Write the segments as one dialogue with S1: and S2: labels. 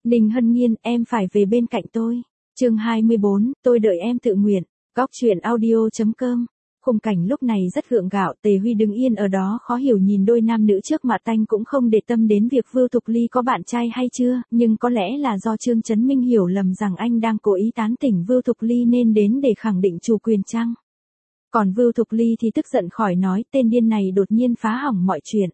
S1: Ninh Hân Nhiên, em phải về bên cạnh tôi. Chương 24, tôi đợi em tự nguyện. Góc truyện audio.com. Khung cảnh lúc này rất gượng gạo, Tề Huy đứng yên ở đó khó hiểu nhìn đôi nam nữ trước mặt, anh cũng không để tâm đến việc Vưu Thục Ly có bạn trai hay chưa, nhưng có lẽ là do Trương Chấn Minh hiểu lầm rằng anh đang cố ý tán tỉnh Vưu Thục Ly nên đến để khẳng định chủ quyền chăng. Còn Vưu Thục Ly thì tức giận khỏi nói, tên điên này đột nhiên phá hỏng mọi chuyện.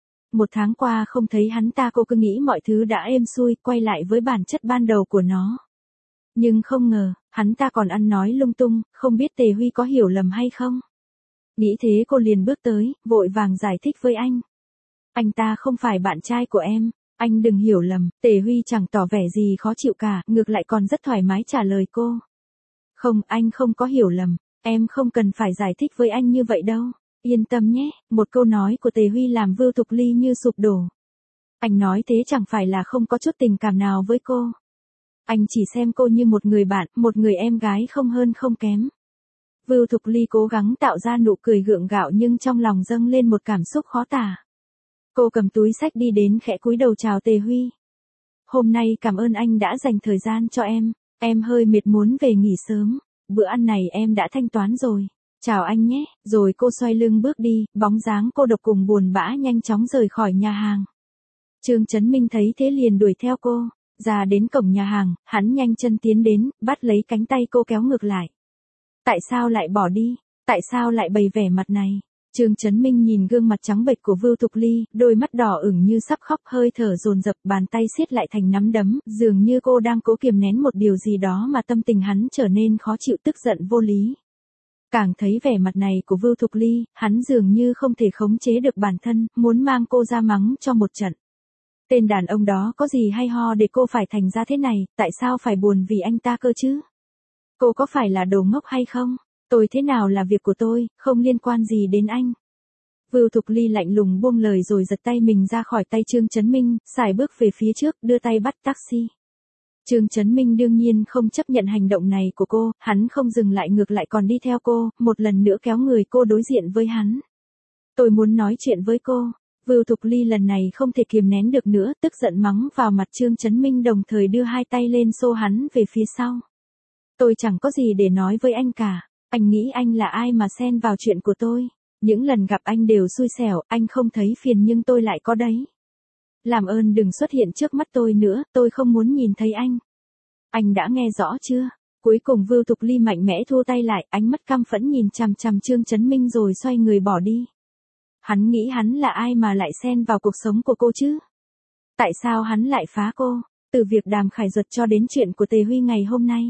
S1: 1 tháng qua không thấy hắn ta, cô cứ nghĩ mọi thứ đã êm xuôi, quay lại với bản chất ban đầu của nó. Nhưng không ngờ, hắn ta còn ăn nói lung tung, không biết Tề Huy có hiểu lầm hay không. Nghĩ thế cô liền bước tới, vội vàng giải thích với anh. Anh ta không phải bạn trai của em, anh đừng hiểu lầm. Tề Huy chẳng tỏ vẻ gì khó chịu cả, ngược lại còn rất thoải mái trả lời cô. Không, anh không có hiểu lầm, em không cần phải giải thích với anh như vậy đâu. Yên tâm nhé, một câu nói của Tề Huy làm Vưu Thục Ly như sụp đổ. Anh nói thế chẳng phải là không có chút tình cảm nào với cô. Anh chỉ xem cô như một người bạn, một người em gái không hơn không kém. Vưu Thục Ly cố gắng tạo ra nụ cười gượng gạo nhưng trong lòng dâng lên một cảm xúc khó tả. Cô cầm túi xách đi đến khẽ cúi đầu chào Tề Huy. Hôm nay cảm ơn anh đã dành thời gian cho em hơi mệt muốn về nghỉ sớm, bữa ăn này em đã thanh toán rồi. Chào anh nhé, rồi cô xoay lưng bước đi, bóng dáng cô độc cùng buồn bã nhanh chóng rời khỏi nhà hàng. Trương Chấn Minh thấy thế liền đuổi theo cô, ra đến cổng nhà hàng, hắn nhanh chân tiến đến, bắt lấy cánh tay cô kéo ngược lại. Tại sao lại bỏ đi? Tại sao lại bày vẻ mặt này? Trương Chấn Minh nhìn gương mặt trắng bệch của Vưu Thục Ly, đôi mắt đỏ ửng như sắp khóc, hơi thở dồn dập, bàn tay siết lại thành nắm đấm, dường như cô đang cố kiềm nén một điều gì đó mà tâm tình hắn trở nên khó chịu, tức giận vô lý. Càng thấy vẻ mặt này của Vưu Thục Ly, hắn dường như không thể khống chế được bản thân, muốn mang cô ra mắng cho một trận. Tên đàn ông đó có gì hay ho để cô phải thành ra thế này, tại sao phải buồn vì anh ta cơ chứ? Cô có phải là đồ ngốc hay không? Tôi thế nào là việc của tôi, không liên quan gì đến anh. Vưu Thục Ly lạnh lùng buông lời rồi giật tay mình ra khỏi tay Trương Chấn Minh, sải bước về phía trước, đưa tay bắt taxi. Trương Chấn Minh đương nhiên không chấp nhận hành động này của cô, hắn không dừng lại, ngược lại còn đi theo cô, một lần nữa kéo người cô đối diện với hắn. Tôi muốn nói chuyện với cô. Vưu Thục Ly lần này không thể kiềm nén được nữa, tức giận mắng vào mặt Trương Chấn Minh, đồng thời đưa hai tay lên xô hắn về phía sau. Tôi chẳng có gì để nói với anh cả, anh nghĩ anh là ai mà xen vào chuyện của tôi? Những lần gặp anh đều xui xẻo, anh không thấy phiền nhưng tôi lại có đấy. Làm ơn đừng xuất hiện trước mắt tôi nữa, tôi không muốn nhìn thấy anh. Anh đã nghe rõ chưa? Cuối cùng Vưu Thục Ly mạnh mẽ thu tay lại, ánh mắt căm phẫn nhìn chằm chằm Trương Chấn Minh rồi xoay người bỏ đi. Hắn nghĩ hắn là ai mà lại xen vào cuộc sống của cô chứ? Tại sao hắn lại phá cô? Từ việc Đàm Khải Duật cho đến chuyện của Tề Huy ngày hôm nay.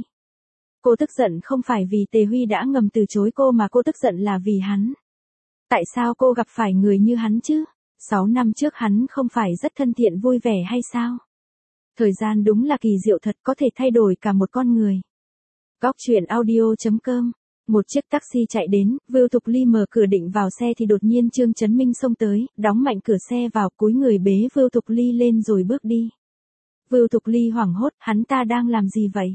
S1: Cô tức giận không phải vì Tề Huy đã ngầm từ chối cô mà cô tức giận là vì hắn. Tại sao cô gặp phải người như hắn chứ? 6 năm trước hắn không phải rất thân thiện vui vẻ hay sao? Thời gian đúng là kỳ diệu thật, có thể thay đổi cả một con người. Góc truyện audio.com. Một chiếc taxi chạy đến, Vưu Thục Ly mở cửa định vào xe thì đột nhiên Trương Chấn Minh xông tới, đóng mạnh cửa xe vào, cúi người bế Vưu Thục Ly lên rồi bước đi. Vưu Thục Ly hoảng hốt, hắn ta đang làm gì vậy?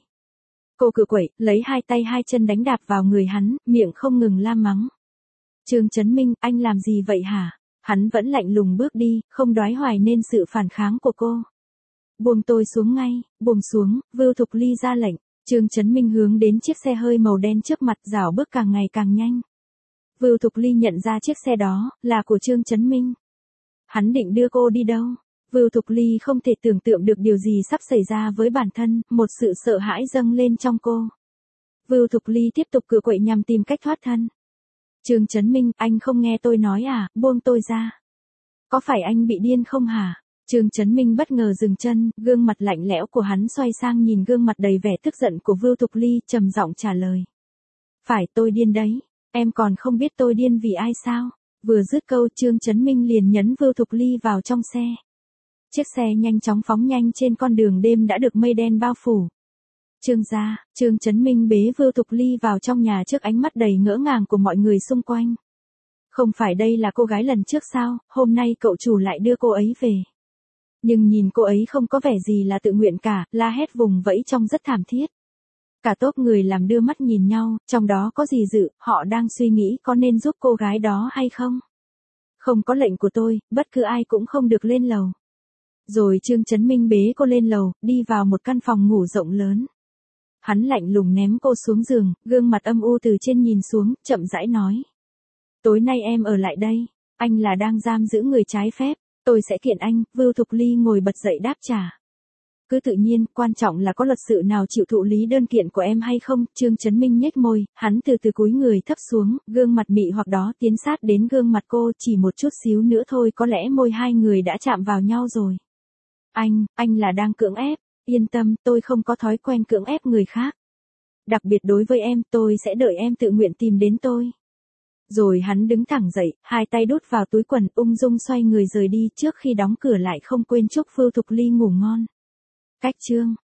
S1: Cô cựa quậy, lấy hai tay hai chân đánh đạp vào người hắn, miệng không ngừng la mắng. Trương Chấn Minh, anh làm gì vậy hả? Hắn vẫn lạnh lùng bước đi, không đoái hoài nên sự phản kháng của cô. Buông tôi xuống ngay, buông xuống, Vưu Thục Ly ra lệnh. Trương Chấn Minh hướng đến chiếc xe hơi màu đen trước mặt, rảo bước càng ngày càng nhanh. Vưu Thục Ly nhận ra chiếc xe đó là của Trương Chấn Minh. Hắn định đưa cô đi đâu? Vưu Thục Ly không thể tưởng tượng được điều gì sắp xảy ra với bản thân, một sự sợ hãi dâng lên trong cô. Vưu Thục Ly tiếp tục cựa quậy nhằm tìm cách thoát thân. Trương Chấn Minh, anh không nghe tôi nói à, buông tôi ra. Có phải anh bị điên không hả? Trương Chấn Minh bất ngờ dừng chân, gương mặt lạnh lẽo của hắn xoay sang nhìn gương mặt đầy vẻ tức giận của Vưu Thục Ly, trầm giọng trả lời. Phải, tôi điên đấy, em còn không biết tôi điên vì ai sao? Vừa dứt câu Trương Chấn Minh liền nhấn Vưu Thục Ly vào trong xe. Chiếc xe nhanh chóng phóng nhanh trên con đường đêm đã được mây đen bao phủ. Trương gia, Trương Chấn Minh bế Vưu Thục Ly vào trong nhà trước ánh mắt đầy ngỡ ngàng của mọi người xung quanh. Không phải đây là cô gái lần trước sao, hôm nay cậu chủ lại đưa cô ấy về. Nhưng nhìn cô ấy không có vẻ gì là tự nguyện cả, la hét vùng vẫy trông rất thảm thiết. Cả tốp người làm đưa mắt nhìn nhau, trong đó có gì dự, họ đang suy nghĩ có nên giúp cô gái đó hay không. Không có lệnh của tôi, bất cứ ai cũng không được lên lầu. Rồi Trương Chấn Minh bế cô lên lầu, đi vào một căn phòng ngủ rộng lớn. Hắn lạnh lùng ném cô xuống giường, gương mặt âm u từ trên nhìn xuống, chậm rãi nói. Tối nay em ở lại đây, anh là đang giam giữ người trái phép, tôi sẽ kiện anh. Vưu Thục Ly ngồi bật dậy đáp trả. Cứ tự nhiên, quan trọng là có luật sự nào chịu thụ lý đơn kiện của em hay không. Trương Chấn Minh nhếch môi, hắn từ từ cúi người thấp xuống, gương mặt mị hoặc đó tiến sát đến gương mặt cô, chỉ một chút xíu nữa thôi có lẽ môi hai người đã chạm vào nhau rồi. Anh là đang cưỡng ép, yên tâm, tôi không có thói quen cưỡng ép người khác. Đặc biệt đối với em, tôi sẽ đợi em tự nguyện tìm đến tôi. Rồi hắn đứng thẳng dậy, hai tay đút vào túi quần, ung dung xoay người rời đi, trước khi đóng cửa lại không quên chúc Vưu Thục Ly ngủ ngon. Cách chương